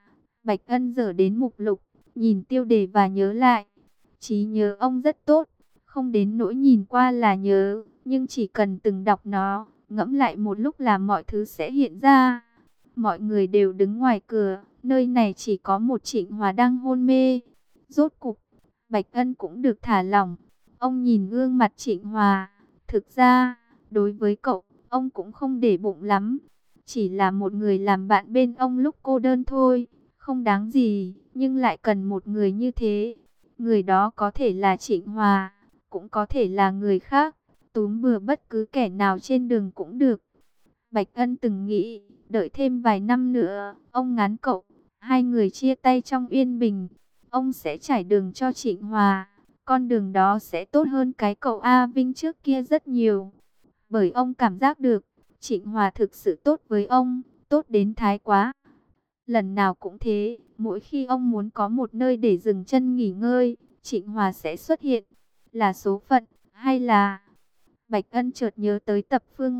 [SPEAKER 1] Bạch Ân dở đến mục lục, nhìn tiêu đề và nhớ lại. Trí nhớ ông rất tốt, không đến nỗi nhìn qua là nhớ, nhưng chỉ cần từng đọc nó, ngẫm lại một lúc là mọi thứ sẽ hiện ra. Mọi người đều đứng ngoài cửa, nơi này chỉ có một Trịnh Hòa đang hôn mê. Rốt cục, Bạch Ân cũng được thả lỏng. Ông nhìn gương mặt Trịnh Hòa, thực ra, đối với cậu, ông cũng không để bụng lắm. Chỉ là một người làm bạn bên ông lúc cô đơn thôi, không đáng gì, nhưng lại cần một người như thế. Người đó có thể là Trịnh Hòa, cũng có thể là người khác, túm bừa bất cứ kẻ nào trên đường cũng được. Bạch Ân từng nghĩ, đợi thêm vài năm nữa, ông ngán cậu, hai người chia tay trong yên bình, ông sẽ trải đường cho Trịnh Hòa. Con đường đó sẽ tốt hơn cái cậu A Vinh trước kia rất nhiều. Bởi ông cảm giác được, Trịnh Hòa thực sự tốt với ông, tốt đến thái quá. Lần nào cũng thế, mỗi khi ông muốn có một nơi để dừng chân nghỉ ngơi, Trịnh Hòa sẽ xuất hiện. Là số phận, hay là... Bạch Ân chợt nhớ tới tập phương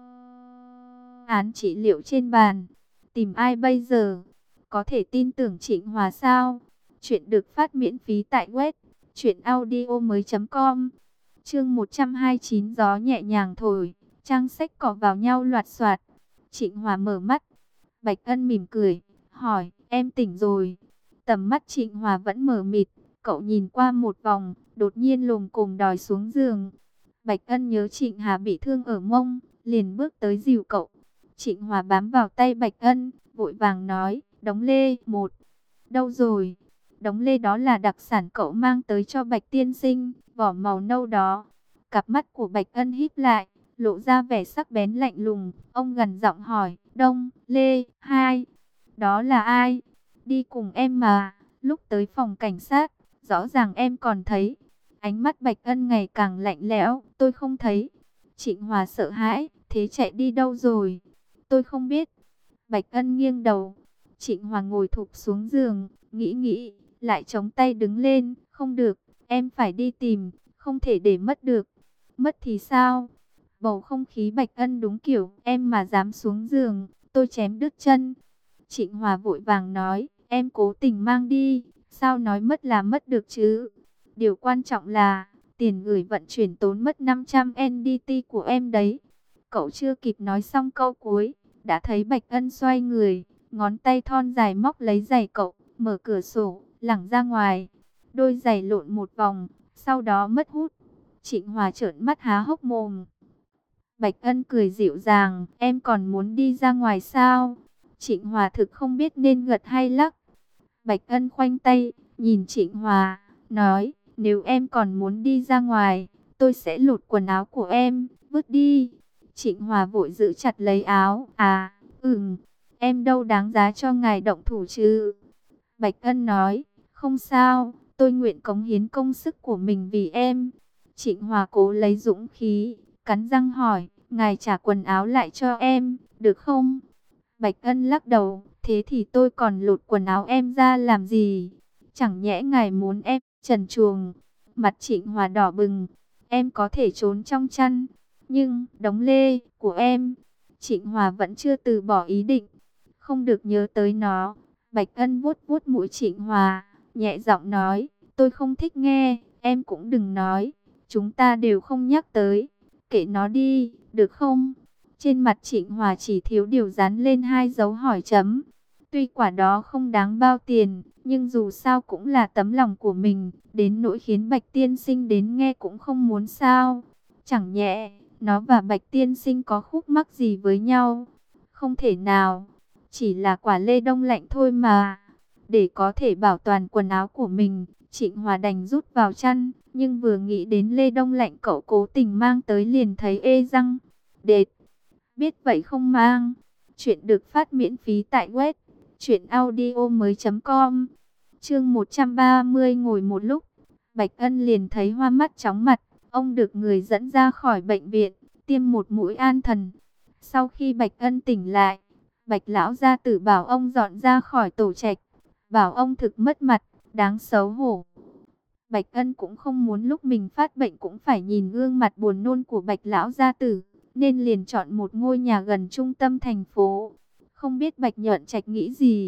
[SPEAKER 1] án trị liệu trên bàn. Tìm ai bây giờ? Có thể tin tưởng Trịnh Hòa sao? Chuyện được phát miễn phí tại web truyện audio mới chấm com. Chương một trăm hai mươi chín, gió nhẹ nhàng thổi, trang sách cọ vào nhau loạt soạt. Trịnh Hòa mở mắt. Bạch Ân mỉm cười, hỏi, em tỉnh rồi. Tầm mắt Trịnh Hòa vẫn mờ mịt, cậu nhìn qua một vòng, đột nhiên lồm cồm đòi xuống giường. Bạch Ân nhớ Trịnh Hà bị thương ở mông, liền bước tới dìu cậu. Trịnh Hòa bám vào tay Bạch Ân, vội vàng nói, đống lê, một. Đâu rồi? Đống lê đó là đặc sản cậu mang tới cho Bạch tiên sinh, vỏ màu nâu đó. Cặp mắt của Bạch Ân híp lại, lộ ra vẻ sắc bén lạnh lùng. Ông gằn giọng hỏi, Đông, Lê, hai. Đó là ai? Đi cùng em mà. Lúc tới phòng cảnh sát, rõ ràng em còn thấy. Ánh mắt Bạch Ân ngày càng lạnh lẽo, tôi không thấy. Trịnh Hòa sợ hãi, thế chạy đi đâu rồi? Tôi không biết. Bạch Ân nghiêng đầu. Trịnh Hòa ngồi thụp xuống giường, nghĩ nghĩ, lại chống tay đứng lên. Không được, em phải đi tìm, không thể để mất được. Mất thì sao? Bầu không khí Bạch Ân đúng kiểu, em mà dám xuống giường, tôi chém đứt chân. Trịnh Hòa vội vàng nói, em cố tình mang đi, sao nói mất là mất được chứ? Điều quan trọng là, tiền gửi vận chuyển tốn mất năm trăm en đê tê của em đấy. Cậu chưa kịp nói xong câu cuối, đã thấy Bạch Ân xoay người, ngón tay thon dài móc lấy giày cậu, mở cửa sổ, lẳng ra ngoài. Đôi giày lộn một vòng, sau đó mất hút. Trịnh Hòa trợn mắt há hốc mồm. Bạch Ân cười dịu dàng, em còn muốn đi ra ngoài sao? Trịnh Hòa thực không biết nên gật hay lắc. Bạch Ân khoanh tay, nhìn Trịnh Hòa, nói, nếu em còn muốn đi ra ngoài, tôi sẽ lột quần áo của em, vứt đi. Trịnh Hòa vội giữ chặt lấy áo, à, ừm, em đâu đáng giá cho ngài động thủ chứ. Bạch Ân nói, không sao, tôi nguyện cống hiến công sức của mình vì em. Trịnh Hòa cố lấy dũng khí, cắn răng hỏi, ngài trả quần áo lại cho em, được không? Bạch Ân lắc đầu, thế thì tôi còn lột quần áo em ra làm gì? Chẳng nhẽ ngài muốn em trần truồng? Mặt Trịnh Hòa đỏ bừng, em có thể trốn trong chăn, nhưng đống lê của em. Trịnh Hòa vẫn chưa từ bỏ ý định, không được nhớ tới nó. Bạch Ân vuốt vuốt mũi Trịnh Hòa, nhẹ giọng nói, tôi không thích nghe, em cũng đừng nói, chúng ta đều không nhắc tới, kệ nó đi, được không? Trên mặt Trịnh Hòa chỉ thiếu điều dán lên hai dấu hỏi chấm. Tuy quả đó không đáng bao tiền, nhưng dù sao cũng là tấm lòng của mình, đến nỗi khiến Bạch tiên sinh đến nghe cũng không muốn sao. Chẳng nhẽ, nó và Bạch tiên sinh có khúc mắc gì với nhau? Không thể nào, chỉ là quả lê đông lạnh thôi mà. Để có thể bảo toàn quần áo của mình, Trịnh Hòa đành rút vào chăn, nhưng vừa nghĩ đến lê đông lạnh cậu cố tình mang tới liền thấy ê răng. Đệt, biết vậy không mang. Chuyện được phát miễn phí tại web truyện audio mới chấm com. Chương một trăm ba mươi, ngồi một lúc, Bạch Ân liền thấy hoa mắt chóng mặt. Ông được người dẫn ra khỏi bệnh viện, tiêm một mũi an thần. Sau khi Bạch Ân tỉnh lại, Bạch lão gia tử bảo ông dọn ra khỏi tổ trạch, bảo ông thực mất mặt, đáng xấu hổ. Bạch Ân cũng không muốn lúc mình phát bệnh cũng phải nhìn gương mặt buồn nôn của Bạch lão gia tử, nên liền chọn một ngôi nhà gần trung tâm thành phố. Không biết Bạch Nhợn Trạch nghĩ gì,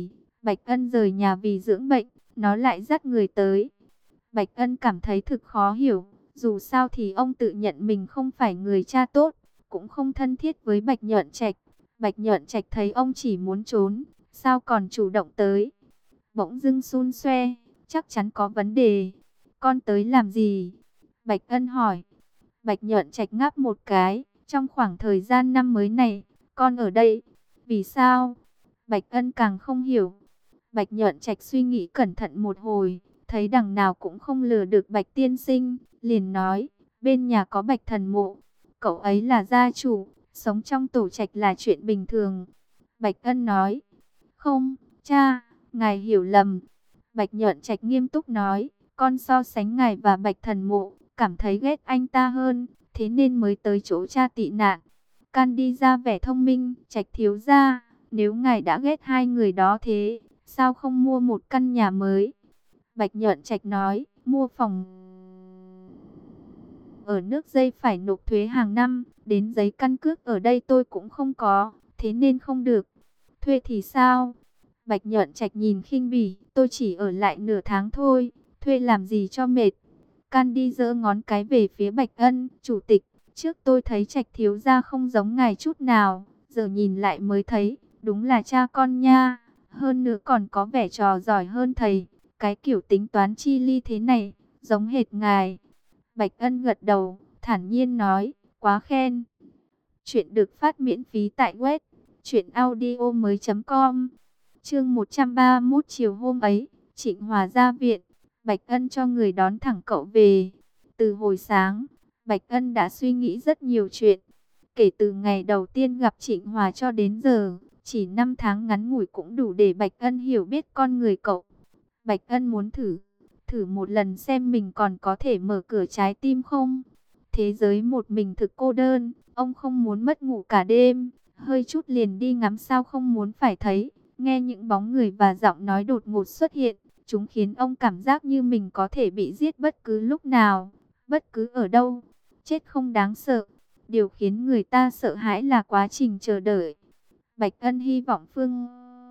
[SPEAKER 1] Bạch Ân rời nhà vì dưỡng bệnh, nó lại dắt người tới. Bạch Ân cảm thấy thực khó hiểu, dù sao thì ông tự nhận mình không phải người cha tốt, cũng không thân thiết với Bạch Nhợn Trạch. Bạch Nhợn Trạch thấy ông chỉ muốn trốn, sao còn chủ động tới. Bỗng dưng xun xoe, chắc chắn có vấn đề. Con tới làm gì? Bạch Ân hỏi. Bạch Nhợn Trạch ngáp một cái, trong khoảng thời gian năm mới này, con ở đây. Vì sao? Bạch Ân càng không hiểu. Bạch Nhợn Trạch suy nghĩ cẩn thận một hồi, thấy đằng nào cũng không lừa được Bạch tiên sinh, liền nói, bên nhà có Bạch thần mộ, cậu ấy là gia chủ, sống trong tổ trạch là chuyện bình thường. Bạch Ân nói, không, cha, ngài hiểu lầm. Bạch Nhợn Trạch nghiêm túc nói, con so sánh ngài và Bạch thần mộ, cảm thấy ghét anh ta hơn, thế nên mới tới chỗ cha tị nạn. Candy ra vẻ thông minh, Trạch thiếu gia, nếu ngài đã ghét hai người đó thế, sao không mua một căn nhà mới? Bạch Nhợn Trạch nói, mua phòng ở nước dây phải nộp thuế hàng năm, đến giấy căn cước ở đây tôi cũng không có, thế nên không được. Thuê thì sao? Bạch Nhợn Trạch nhìn khinh bỉ, tôi chỉ ở lại nửa tháng thôi, thuê làm gì cho mệt. Candy giơ ngón cái về phía Bạch Ân, chủ tịch, trước tôi thấy Trạch thiếu gia không giống ngài chút nào, giờ nhìn lại mới thấy, đúng là cha con nha, hơn nữa còn có vẻ trò giỏi hơn thầy, cái kiểu tính toán chi ly thế này, giống hệt ngài. Bạch Ân gật đầu, thản nhiên nói, quá khen. Chuyện được phát miễn phí tại web truyện audio mới chấm com. Chương một trăm ba mươi mốt chiều hôm ấy, Trịnh Hòa ra viện, Bạch Ân cho người đón thẳng cậu về. Từ hồi sáng, Bạch Ân đã suy nghĩ rất nhiều chuyện. Kể từ ngày đầu tiên gặp Trịnh Hòa cho đến giờ, chỉ năm tháng ngắn ngủi cũng đủ để Bạch Ân hiểu biết con người cậu. Bạch Ân muốn thử, thử một lần xem mình còn có thể mở cửa trái tim không. Thế giới một mình thực cô đơn, ông không muốn mất ngủ cả đêm, hơi chút liền đi ngắm sao không muốn phải thấy. Nghe những bóng người và giọng nói đột ngột xuất hiện, chúng khiến ông cảm giác như mình có thể bị giết bất cứ lúc nào, bất cứ ở đâu. Chết không đáng sợ, điều khiến người ta sợ hãi là quá trình chờ đợi. Bạch Ân hy vọng phương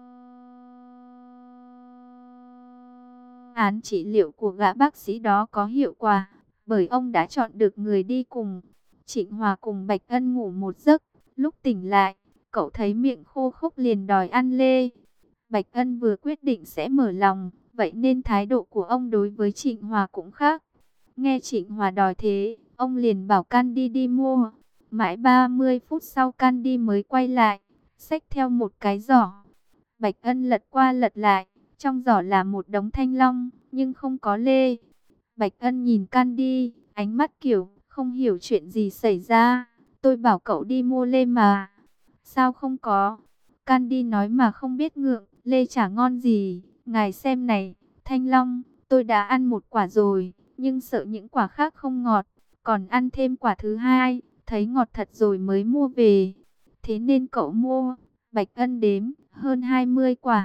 [SPEAKER 1] án trị liệu của gã bác sĩ đó có hiệu quả, bởi ông đã chọn được người đi cùng. Trịnh Hòa cùng Bạch Ân ngủ một giấc, lúc tỉnh lại, cậu thấy miệng khô khốc liền đòi ăn lê. Bạch Ân vừa quyết định sẽ mở lòng, vậy nên thái độ của ông đối với Trịnh Hòa cũng khác. Nghe Trịnh Hòa đòi thế, ông liền bảo Candy đi mua. Mãi ba mươi phút sau Candy mới quay lại, xách theo một cái giỏ. Bạch Ân lật qua lật lại, trong giỏ là một đống thanh long, nhưng không có lê. Bạch Ân nhìn Candy, ánh mắt kiểu, không hiểu chuyện gì xảy ra. Tôi bảo cậu đi mua lê mà. Sao không có? Candy nói mà không biết ngượng, lê chả ngon gì. Ngài xem này, thanh long, tôi đã ăn một quả rồi, nhưng sợ những quả khác không ngọt. Còn ăn thêm quả thứ hai, thấy ngọt thật rồi mới mua về. Thế nên cậu mua. Bạch Ân đếm, hơn hai mươi quả.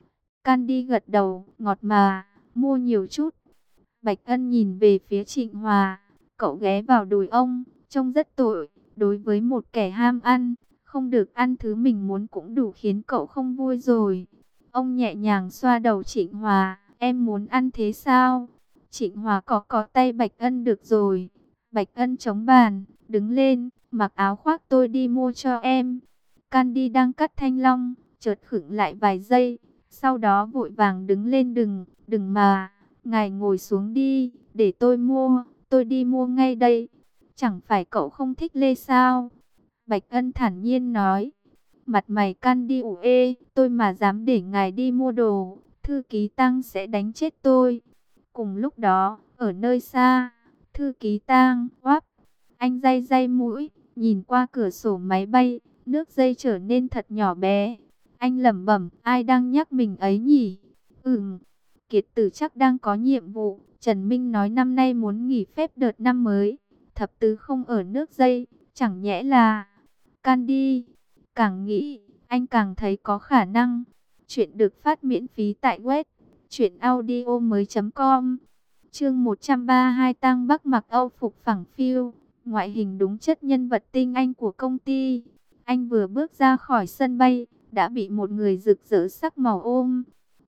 [SPEAKER 1] Candy gật đầu, ngọt mà, mua nhiều chút. Bạch Ân nhìn về phía Trịnh Hòa, cậu ghé vào đùi ông, trông rất tội. Đối với một kẻ ham ăn, không được ăn thứ mình muốn cũng đủ khiến cậu không vui rồi. Ông nhẹ nhàng xoa đầu Trịnh Hòa, em muốn ăn thế sao? Trịnh Hòa có có tay Bạch Ân được rồi. Bạch Ân chống bàn, đứng lên, mặc áo khoác tôi đi mua cho em. Candy đang cắt thanh long, chợt khựng lại vài giây, sau đó vội vàng đứng lên, đừng, đừng mà, ngài ngồi xuống đi, để tôi mua, tôi đi mua ngay đây. Chẳng phải cậu không thích lê sao? Bạch Ân thản nhiên nói. Mặt mày Candy ủ ê, tôi mà dám để ngài đi mua đồ, thư ký Tăng sẽ đánh chết tôi. Cùng lúc đó, ở nơi xa, thư ký Tăng, oáp, anh day day mũi, nhìn qua cửa sổ máy bay, nước dây trở nên thật nhỏ bé. Anh lẩm bẩm, ai đang nhắc mình ấy nhỉ? Ừm, Kiệt Tử chắc đang có nhiệm vụ. Trần Minh nói năm nay muốn nghỉ phép đợt năm mới. Thập tứ không ở nước dây, chẳng nhẽ là Candy. Càng nghĩ, anh càng thấy có khả năng. Chuyện được phát miễn phí tại web truyện audio mới chấm com. Chương một trăm ba mươi hai, Tăng Bắc mặc Âu phục phẳng phiu, ngoại hình đúng chất nhân vật tinh anh của công ty. Anh vừa bước ra khỏi sân bay, đã bị một người rực rỡ sắc màu ôm.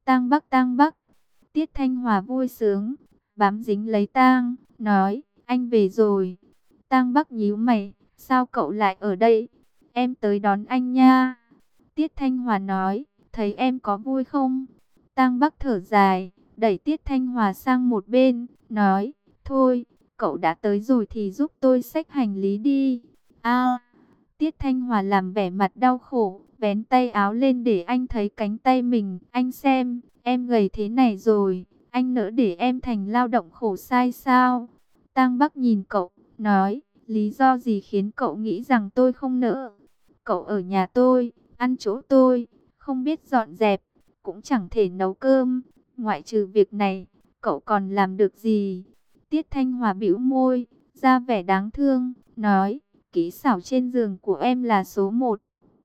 [SPEAKER 1] Tang Bắc, Tang Bắc. Tiết Thanh Hòa vui sướng, bám dính lấy Tang, nói, anh về rồi. Tang Bắc nhíu mày, sao cậu lại ở đây? Em tới đón anh nha. Tiết Thanh Hòa nói, thấy em có vui không? Tang Bắc thở dài, đẩy Tiết Thanh Hòa sang một bên, nói, thôi, cậu đã tới rồi thì giúp tôi xách hành lý đi. A, Tiết Thanh Hòa làm vẻ mặt đau khổ, vén tay áo lên để anh thấy cánh tay mình. Anh xem, em gầy thế này rồi, anh nỡ để em thành lao động khổ sai sao? Tang Bắc nhìn cậu, nói, lý do gì khiến cậu nghĩ rằng tôi không nỡ? Cậu ở nhà tôi, ăn chỗ tôi, không biết dọn dẹp, cũng chẳng thể nấu cơm. Ngoại trừ việc này, cậu còn làm được gì? Tiết Thanh Hòa bĩu môi, ra vẻ đáng thương, nói, kỹ xảo trên giường của em là số một.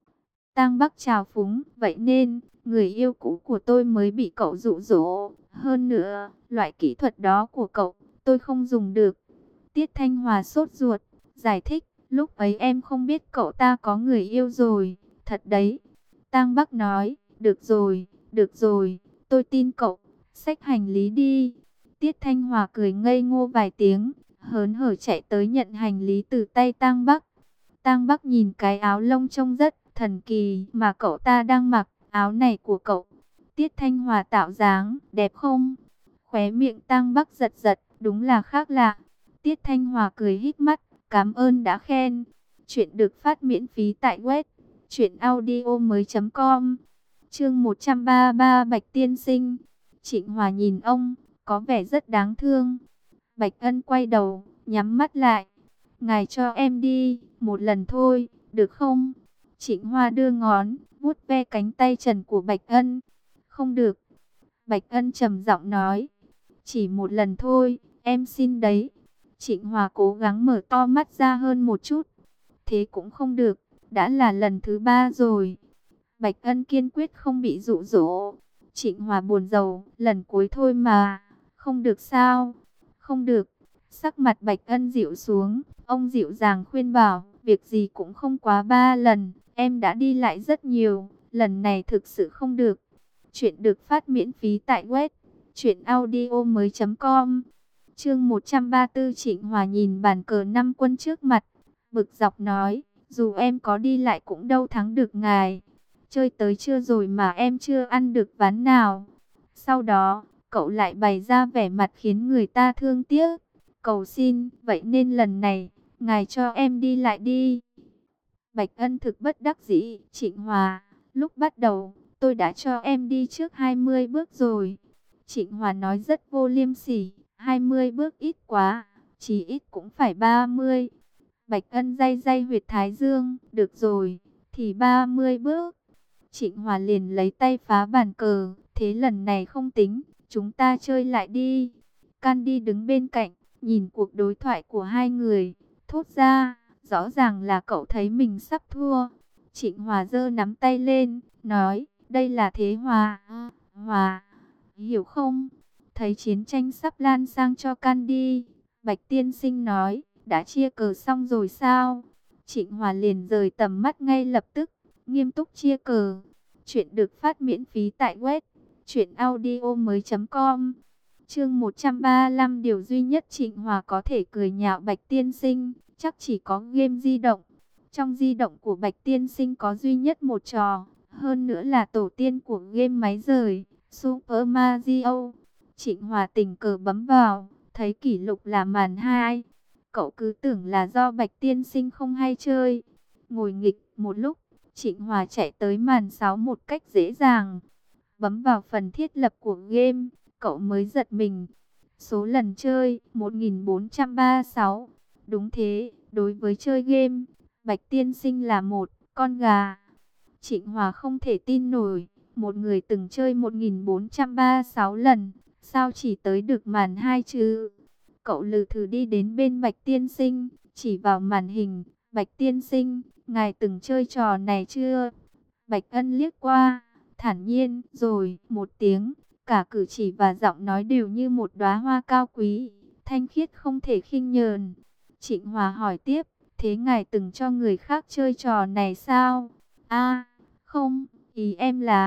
[SPEAKER 1] Tang Bắc trào phúng, vậy nên, người yêu cũ của tôi mới bị cậu dụ dỗ. Hơn nữa, loại kỹ thuật đó của cậu, tôi không dùng được. Tiết Thanh Hòa sốt ruột, giải thích, lúc ấy em không biết cậu ta có người yêu rồi, thật đấy. Tang Bắc nói, được rồi, được rồi, tôi tin cậu, xách hành lý đi. Tiết Thanh Hòa cười ngây ngô vài tiếng, hớn hở chạy tới nhận hành lý từ tay Tang Bắc. Tang Bắc nhìn cái áo lông trông rất thần kỳ mà cậu ta đang mặc, áo này của cậu. Tiết Thanh Hòa tạo dáng, đẹp không? Khóe miệng Tang Bắc giật giật, đúng là khác lạ. Tiết Thanh Hòa cười híp mắt, cảm ơn đã khen. Chuyện được phát miễn phí tại web truyện audio mới chấm com. Chương một trăm ba mươi ba Bạch Tiên Sinh. Trịnh Hòa nhìn ông, có vẻ rất đáng thương. Bạch Ân quay đầu, nhắm mắt lại. Ngài cho em đi, một lần thôi, được không? Trịnh Hòa đưa ngón, vuốt ve cánh tay trần của Bạch Ân. Không được. Bạch Ân trầm giọng nói. Chỉ một lần thôi, em xin đấy. Trịnh Hòa cố gắng mở to mắt ra hơn một chút. Thế cũng không được, đã là lần thứ ba rồi. Bạch Ân kiên quyết không bị dụ dỗ. Trịnh Hòa buồn rầu, lần cuối thôi mà. Không được sao? Không được. Sắc mặt Bạch Ân dịu xuống, ông dịu dàng khuyên bảo, việc gì cũng không quá ba lần, em đã đi lại rất nhiều, lần này thực sự không được. Chuyện được phát miễn phí tại web truyện audio mới chấm com. Chương một trăm ba mươi tư. Trịnh Hòa nhìn bàn cờ năm quân trước mặt, bực dọc nói, dù em có đi lại cũng đâu thắng được ngài. Chơi tới trưa rồi mà em chưa ăn được ván nào. Sau đó, cậu lại bày ra vẻ mặt khiến người ta thương tiếc. Cầu xin, vậy nên lần này, ngài cho em đi lại đi. Bạch Ân thực bất đắc dĩ, Trịnh Hòa, lúc bắt đầu, tôi đã cho em đi trước hai mươi bước rồi. Trịnh Hòa nói rất vô liêm sỉ, hai mươi bước ít quá, chỉ ít cũng phải ba mươi. Bạch Ân day day huyệt thái dương, được rồi, thì ba mươi bước. Trịnh Hòa liền lấy tay phá bàn cờ, thế lần này không tính, chúng ta chơi lại đi. Candy đứng bên cạnh, nhìn cuộc đối thoại của hai người, thốt ra, rõ ràng là cậu thấy mình sắp thua. Trịnh Hòa giơ nắm tay lên, nói, đây là thế hòa, hòa, hiểu không? Thấy chiến tranh sắp lan sang cho Candy, Bạch Tiên Sinh nói, đã chia cờ xong rồi sao? Trịnh Hòa liền rời tầm mắt ngay lập tức, nghiêm túc chia cờ. Chuyện được phát miễn phí tại web truyện audio mới chấm com. Chương một trăm ba mươi lăm. Điều duy nhất Trịnh Hòa có thể cười nhạo Bạch Tiên Sinh chắc chỉ có game di động. Trong di động của Bạch Tiên Sinh có duy nhất một trò, hơn nữa là tổ tiên của game máy rời, Super Mario. Trịnh Hòa tình cờ bấm vào, thấy kỷ lục là màn hai. Cậu cứ tưởng là do Bạch Tiên Sinh không hay chơi. Ngồi nghịch một lúc, Trịnh Hòa chạy tới màn sáu một cách dễ dàng. Bấm vào phần thiết lập của game, cậu mới giật mình. Số lần chơi một nghìn bốn trăm ba mươi sáu. Đúng thế, đối với chơi game, Bạch Tiên Sinh là một con gà. Trịnh Hòa không thể tin nổi, một người từng chơi một nghìn bốn trăm ba mươi sáu lần, sao chỉ tới được màn hai chứ? Cậu lừ thử đi đến bên Bạch Tiên Sinh, chỉ vào màn hình, Bạch Tiên Sinh, ngài từng chơi trò này chưa? Bạch Ân liếc qua, thản nhiên, rồi, một tiếng, cả cử chỉ và giọng nói đều như một đóa hoa cao quý, thanh khiết không thể khinh nhờn. Trịnh Hòa hỏi tiếp, thế ngài từng cho người khác chơi trò này sao? A, không, ý em là,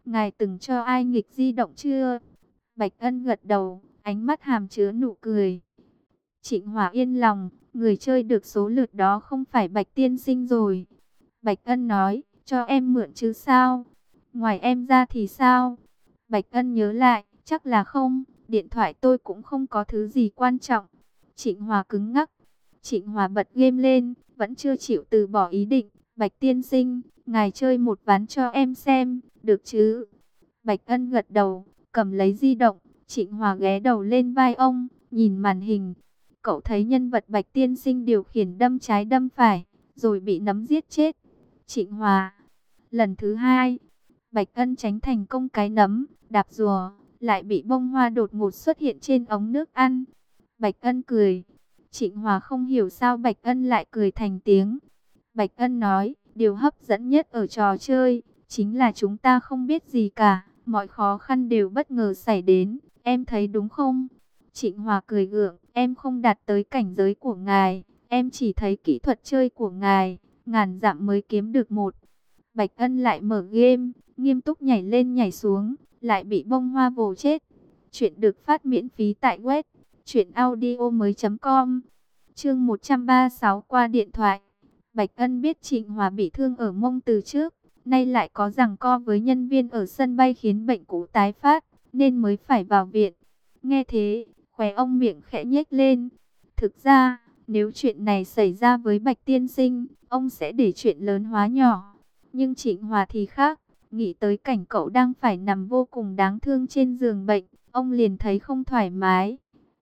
[SPEAKER 1] ngài từng cho ai nghịch di động chưa? Bạch Ân gật đầu, ánh mắt hàm chứa nụ cười. Trịnh Hòa yên lòng, người chơi được số lượt đó không phải Bạch tiên sinh rồi. Bạch Ân nói, cho em mượn chứ sao? Ngoài em ra thì sao? Bạch Ân nhớ lại, chắc là không, điện thoại tôi cũng không có thứ gì quan trọng. Trịnh Hòa cứng ngắc. Trịnh Hòa bật game lên, vẫn chưa chịu từ bỏ ý định. Bạch tiên sinh, ngài chơi một ván cho em xem, được chứ? Bạch Ân gật đầu, cầm lấy di động. Trịnh Hòa ghé đầu lên vai ông, nhìn màn hình. Cậu thấy nhân vật Bạch tiên sinh điều khiển đâm trái đâm phải, rồi bị nấm giết chết. Trịnh Hòa. Lần thứ hai, Bạch Ân tránh thành công cái nấm, đạp rùa, lại bị bông hoa đột ngột xuất hiện trên ống nước ăn. Bạch Ân cười. Trịnh Hòa không hiểu sao Bạch Ân lại cười thành tiếng. Bạch Ân nói, điều hấp dẫn nhất ở trò chơi, chính là chúng ta không biết gì cả, mọi khó khăn đều bất ngờ xảy đến, em thấy đúng không? Trịnh Hòa cười gượng, em không đạt tới cảnh giới của ngài, em chỉ thấy kỹ thuật chơi của ngài, ngàn dặm mới kiếm được một. Bạch Ân lại mở game, nghiêm túc nhảy lên nhảy xuống, lại bị bông hoa vồ chết. Chuyện được phát miễn phí tại web truyện audio mới chấm com. Chương một trăm ba mươi sáu qua điện thoại. Bạch Ân biết Trịnh Hòa bị thương ở mông từ trước, nay lại có giằng co với nhân viên ở sân bay khiến bệnh cũ tái phát, nên mới phải vào viện. Nghe thế, khóe ông miệng khẽ nhếch lên. Thực ra, nếu chuyện này xảy ra với Bạch tiên sinh, ông sẽ để chuyện lớn hóa nhỏ. Nhưng Trịnh Hòa thì khác, nghĩ tới cảnh cậu đang phải nằm vô cùng đáng thương trên giường bệnh, ông liền thấy không thoải mái.